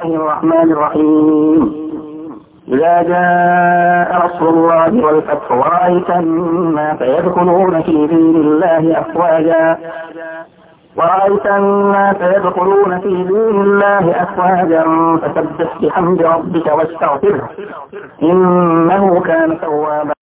الرحمن الرحيم. إذا جاء نصر الله والفتح ورأيت الناس يدخلون في دين الله أفواجا فسبح بحمد ربك واستغفره إنه كان توابا.